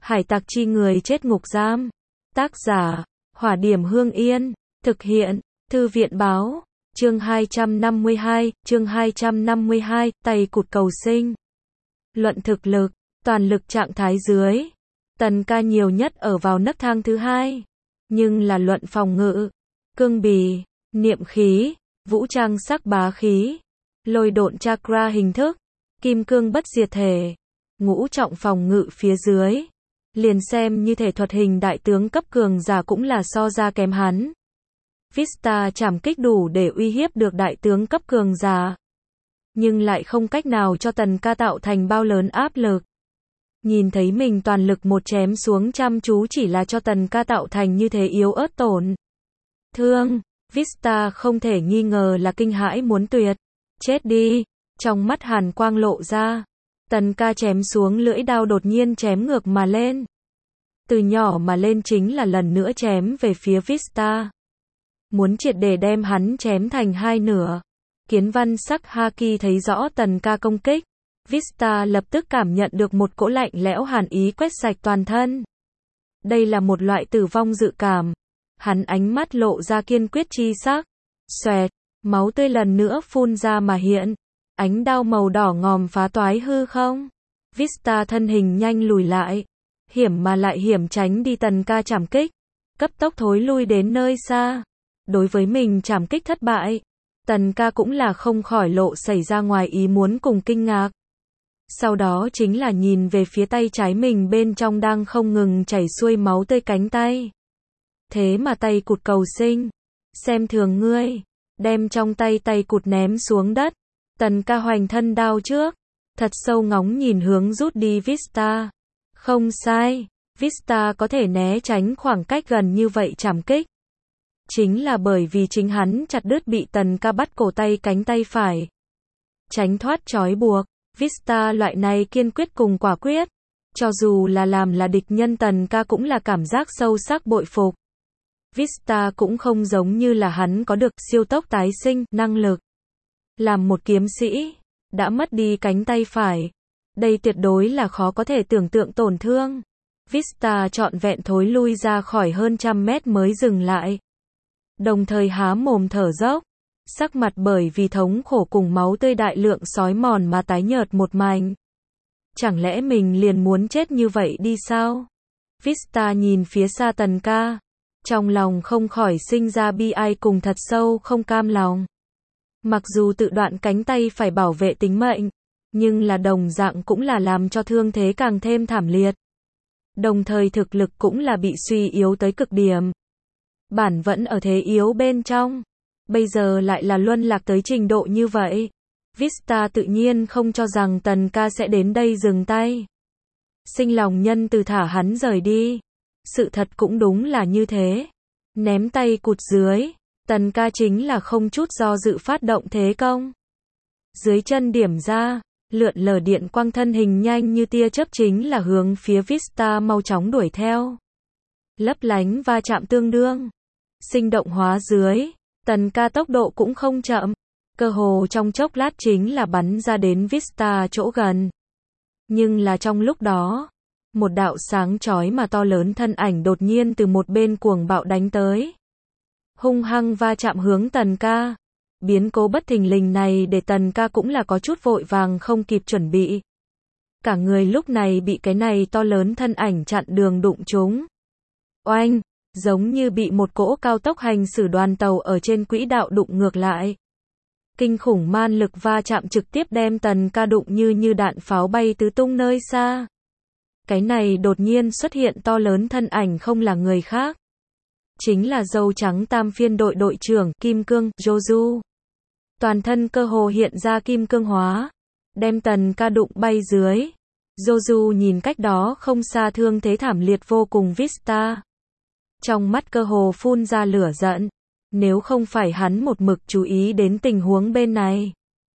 Hải tặc chi người chết ngục giam. Tác giả, Hỏa Điểm Hương Yên. Thực hiện, Thư viện Báo. Chương 252, tay cụt cầu sinh. Luận thực lực, toàn lực trạng thái dưới. Tần ca nhiều nhất ở vào nấc thang thứ hai. Nhưng là luận phòng ngự, cương bì, niệm khí, vũ trang sắc bá khí, lôi độn chakra hình thức, kim cương bất diệt thể, ngũ trọng phòng ngự phía dưới. Liền xem như thể thuật hình đại tướng cấp cường giả cũng là so ra kém hắn. Vista trảm kích đủ để uy hiếp được đại tướng cấp cường giả, nhưng lại không cách nào cho Tần ca tạo thành bao lớn áp lực. Nhìn thấy mình toàn lực một chém xuống chăm chú chỉ là cho Tần ca tạo thành như thế yếu ớt tổn thương, Vista không thể nghi ngờ là kinh hãi muốn tuyệt. Chết đi, trong mắt hàn quang lộ ra. Tần ca chém xuống lưỡi đao đột nhiên chém ngược mà lên. Từ nhỏ mà lên chính là lần nữa chém về phía Vista. Muốn triệt để đem hắn chém thành hai nửa. Kiến văn sắc Haki thấy rõ Tần ca công kích. Vista lập tức cảm nhận được một cỗ lạnh lẽo hàn ý quét sạch toàn thân. Đây là một loại tử vong dự cảm. Hắn ánh mắt lộ ra kiên quyết chi sắc. Xoẹt, máu tươi lần nữa phun ra mà hiện. Ánh đao màu đỏ ngòm phá toái hư không. Vista thân hình nhanh lùi lại. Hiểm mà lại hiểm tránh đi Tần ca trảm kích. Cấp tốc thối lui đến nơi xa. Đối với mình trảm kích thất bại, Tần ca cũng là không khỏi lộ xảy ra ngoài ý muốn cùng kinh ngạc. Sau đó chính là nhìn về phía tay trái mình bên trong đang không ngừng chảy xuôi máu tươi cánh tay. Thế mà tay cụt cầu sinh. Xem thường ngươi. Đem trong tay cụt ném xuống đất. Tần ca hoành thân đao trước. Thật sâu ngóng nhìn hướng rút đi Vista. Không sai. Vista có thể né tránh khoảng cách gần như vậy trảm kích. Chính là bởi vì chính hắn chặt đứt bị Tần ca bắt cổ tay cánh tay phải. Tránh thoát trói buộc. Vista loại này kiên quyết cùng quả quyết. Cho dù là làm là địch nhân Tần ca cũng là cảm giác sâu sắc bội phục. Vista cũng không giống như là hắn có được siêu tốc tái sinh năng lực. Làm một kiếm sĩ, đã mất đi cánh tay phải. Đây tuyệt đối là khó có thể tưởng tượng tổn thương. Vista trọn vẹn thối lui ra khỏi hơn 100 mét mới dừng lại. Đồng thời há mồm thở dốc. Sắc mặt bởi vì thống khổ cùng máu tươi đại lượng xói mòn mà tái nhợt một mảnh. Chẳng lẽ mình liền muốn chết như vậy đi sao? Vista nhìn phía xa Tần ca. Trong lòng không khỏi sinh ra bi ai cùng thật sâu không cam lòng. Mặc dù tự đoạn cánh tay phải bảo vệ tính mệnh, nhưng là đồng dạng cũng là làm cho thương thế càng thêm thảm liệt. Đồng thời thực lực cũng là bị suy yếu tới cực điểm. Bản vẫn ở thế yếu bên trong. Bây giờ lại là luân lạc tới trình độ như vậy. Vista tự nhiên không cho rằng Tần ca sẽ đến đây dừng tay. Sinh lòng nhân từ thả hắn rời đi. Sự thật cũng đúng là như thế. Ném tay cụt dưới. Tần ca chính là không chút do dự phát động thế công. Dưới chân điểm ra. Lượn lờ điện quang thân hình nhanh như tia chớp chính là hướng phía Vista mau chóng đuổi theo. Lấp lánh va chạm tương đương. Sinh động hóa dưới. Tần ca tốc độ cũng không chậm. Cơ hồ trong chốc lát chính là bắn ra đến Vista chỗ gần. Nhưng là trong lúc đó, một đạo sáng chói mà to lớn thân ảnh đột nhiên từ một bên cuồng bạo đánh tới. Hung hăng va chạm hướng Tần ca. Biến cố bất thình lình này để Tần ca cũng là có chút vội vàng không kịp chuẩn bị. Cả người lúc này bị cái này to lớn thân ảnh chặn đường đụng trúng. Oanh, giống như bị một cỗ cao tốc hành xử đoàn tàu ở trên quỹ đạo đụng ngược lại. Kinh khủng man lực va chạm trực tiếp đem Tần ca đụng như đạn pháo bay tứ tung nơi xa. Cái này đột nhiên xuất hiện to lớn thân ảnh không là người khác. Chính là dâu trắng tam phiên đội đội trưởng Kim Cương, Joju. Toàn thân cơ hồ hiện ra kim cương hóa. Đem Tần ca đụng bay dưới. Joju nhìn cách đó không xa thương thế thảm liệt vô cùng Vista. Trong mắt cơ hồ phun ra lửa giận. Nếu không phải hắn một mực chú ý đến tình huống bên này,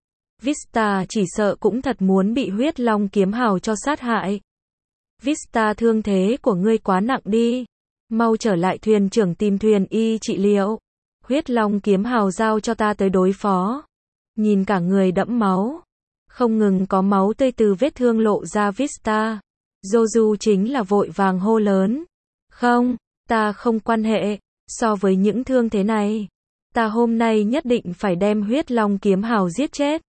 Vista chỉ sợ cũng thật muốn bị huyết long kiếm hào cho sát hại. Vista, thương thế của ngươi quá nặng đi. Mau trở lại thuyền trưởng tìm thuyền y trị liệu. Huyết long kiếm hào giao cho ta tới đối phó. Nhìn cả người đẫm máu. Không ngừng có máu tươi từ vết thương lộ ra Vista. Joju chính là vội vàng hô lớn. Không, ta không quan hệ, so với những thương thế này. Ta hôm nay nhất định phải đem huyết long kiếm hào giết chết.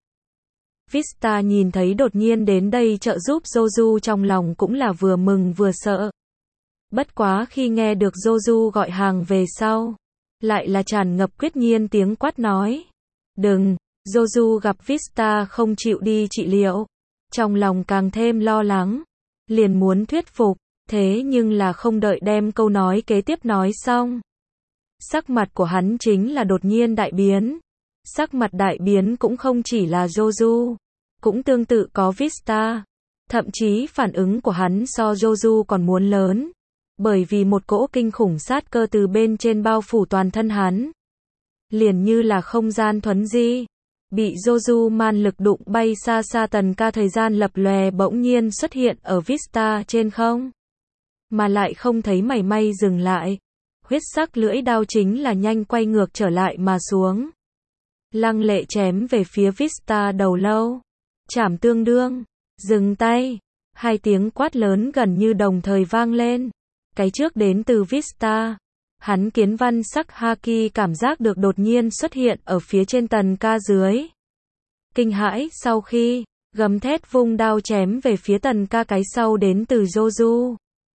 Vista nhìn thấy đột nhiên đến đây trợ giúp Joju trong lòng cũng là vừa mừng vừa sợ. Bất quá khi nghe được Joju gọi hàng về sau, lại là tràn ngập quyết nhiên tiếng quát nói. Đừng, Joju gặp Vista không chịu đi trị liệu. Trong lòng càng thêm lo lắng. Liền muốn thuyết phục, thế nhưng là không đợi đem câu nói kế tiếp nói xong. Sắc mặt của hắn chính là đột nhiên đại biến. Sắc mặt đại biến cũng không chỉ là Joju, cũng tương tự có Vista. Thậm chí phản ứng của hắn so Joju còn muốn lớn. Bởi vì một cỗ kinh khủng sát cơ từ bên trên bao phủ toàn thân hắn. Liền như là không gian thuấn di. Bị Joju man lực đụng bay xa xa Tần Ca thời gian lập lòe bỗng nhiên xuất hiện ở Vista trên không. Mà lại không thấy mảy may dừng lại. Huyết sắc lưỡi đao chính là nhanh quay ngược trở lại mà xuống. Lăng lệ chém về phía Vista đầu lâu. Chảm tương đương. Dừng tay. Hai tiếng quát lớn gần như đồng thời vang lên. Cái trước đến từ Vista. Hắn kiến văn sắc haki cảm giác được đột nhiên xuất hiện ở phía trên Tần Ca dưới. Kinh hãi sau khi gầm thét vung đao chém về phía Tần Ca cái sau đến từ Joju.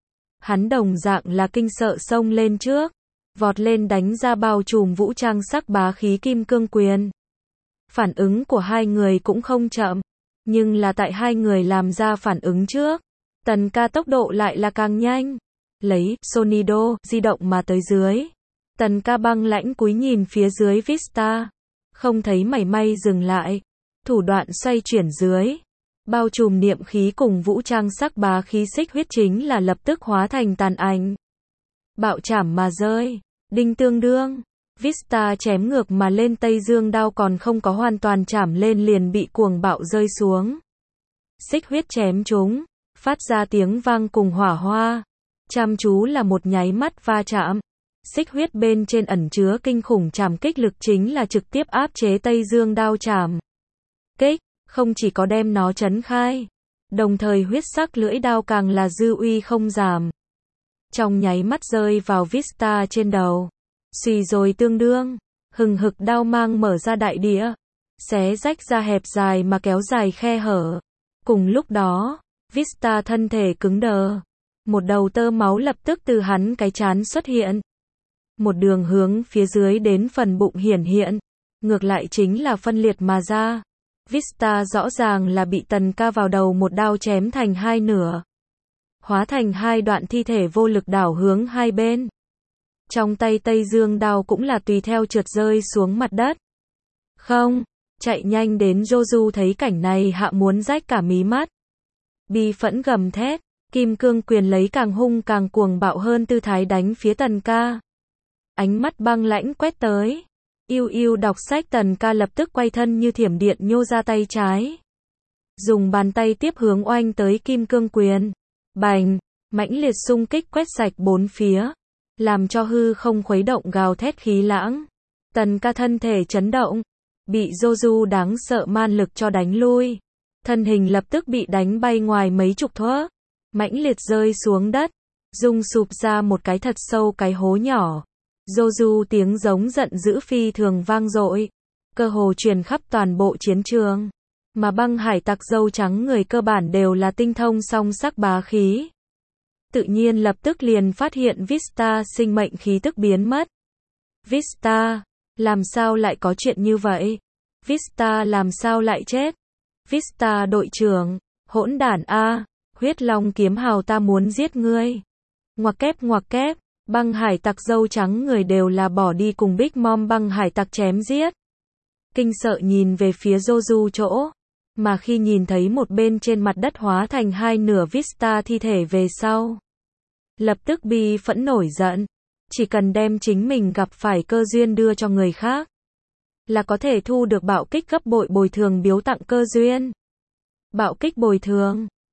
Hắn đồng dạng là kinh sợ xông lên trước, vọt lên đánh ra bao trùm vũ trang sắc bá khí kim cương quyền. Phản ứng của hai người cũng không chậm, nhưng là tại hai người làm ra phản ứng trước, Tần Ca tốc độ lại là càng nhanh. Lấy Sonido di động mà tới dưới. Tần Ca băng lãnh cúi nhìn phía dưới Vista, không thấy mảy may dừng lại, thủ đoạn xoay chuyển dưới, bao trùm niệm khí cùng vũ trang sắc bá khí xích huyết chính là lập tức hóa thành tàn ảnh. Bạo chảm mà rơi, đinh tương đương, Vista chém ngược mà lên Tây Dương đao còn không có hoàn toàn chảm lên liền bị cuồng bạo rơi xuống. Xích huyết chém chúng, phát ra tiếng vang cùng hỏa hoa. Chăm chú là một nháy mắt va chạm. Xích huyết bên trên ẩn chứa kinh khủng chảm kích lực chính là trực tiếp áp chế Tây Dương đao chảm kích, không chỉ có đem nó chấn khai, đồng thời huyết sắc lưỡi đao càng là dư uy không giảm. Trong nháy mắt rơi vào Vista trên đầu. Xùy rồi tương đương, hừng hực đao mang mở ra đại địa, xé rách ra hẹp dài mà kéo dài khe hở. Cùng lúc đó, Vista thân thể cứng đờ. Một đầu tơ máu lập tức từ hắn cái trán xuất hiện. Một đường hướng phía dưới đến phần bụng hiển hiện. Ngược lại chính là phân liệt mà ra. Vista rõ ràng là bị Tần Ca vào đầu một đao chém thành hai nửa. Hóa thành hai đoạn thi thể vô lực đảo hướng hai bên. Trong tay Tây Dương đao cũng là tùy theo trượt rơi xuống mặt đất. Không, chạy nhanh đến Joju thấy cảnh này hạ muốn rách cả mí mắt. Bi phẫn gầm thét. Kim cương quyền lấy càng hung càng cuồng bạo hơn tư thái đánh phía Tần Ca. Ánh mắt băng lãnh quét tới. Yêu yêu đọc sách Tần Ca lập tức quay thân như thiểm điện nhô ra tay trái. Dùng bàn tay tiếp hướng oanh tới kim cương quyền. Bành, mãnh liệt xung kích quét sạch bốn phía. Làm cho hư không khuấy động gào thét khí lãng. Tần Ca thân thể chấn động. Bị Joju đáng sợ man lực cho đánh lui. Thân hình lập tức bị đánh bay ngoài mấy chục thước. Mãnh liệt rơi xuống đất, rung sụp ra một cái thật sâu cái hố nhỏ. Joju tiếng giống giận dữ phi thường vang dội, cơ hồ truyền khắp toàn bộ chiến trường. Mà băng hải tặc dâu trắng người cơ bản đều là tinh thông song sắc bá khí. Tự nhiên lập tức liền phát hiện Vista sinh mệnh khí tức biến mất. Vista, làm sao lại có chuyện như vậy? Vista làm sao lại chết? Vista đội trưởng, hỗn đản a! Huyết long kiếm hào ta muốn giết ngươi. Ngoặc kép, băng hải tặc dâu trắng người đều là bỏ đi cùng Big Mom băng hải tặc chém giết. Kinh sợ nhìn về phía Joju chỗ. Mà khi nhìn thấy một bên trên mặt đất hóa thành hai nửa Vista thi thể về sau. Lập tức bi phẫn nổi giận. Chỉ cần đem chính mình gặp phải cơ duyên đưa cho người khác. Là có thể thu được bạo kích gấp bội bồi thường biếu tặng cơ duyên. Bạo kích bồi thường.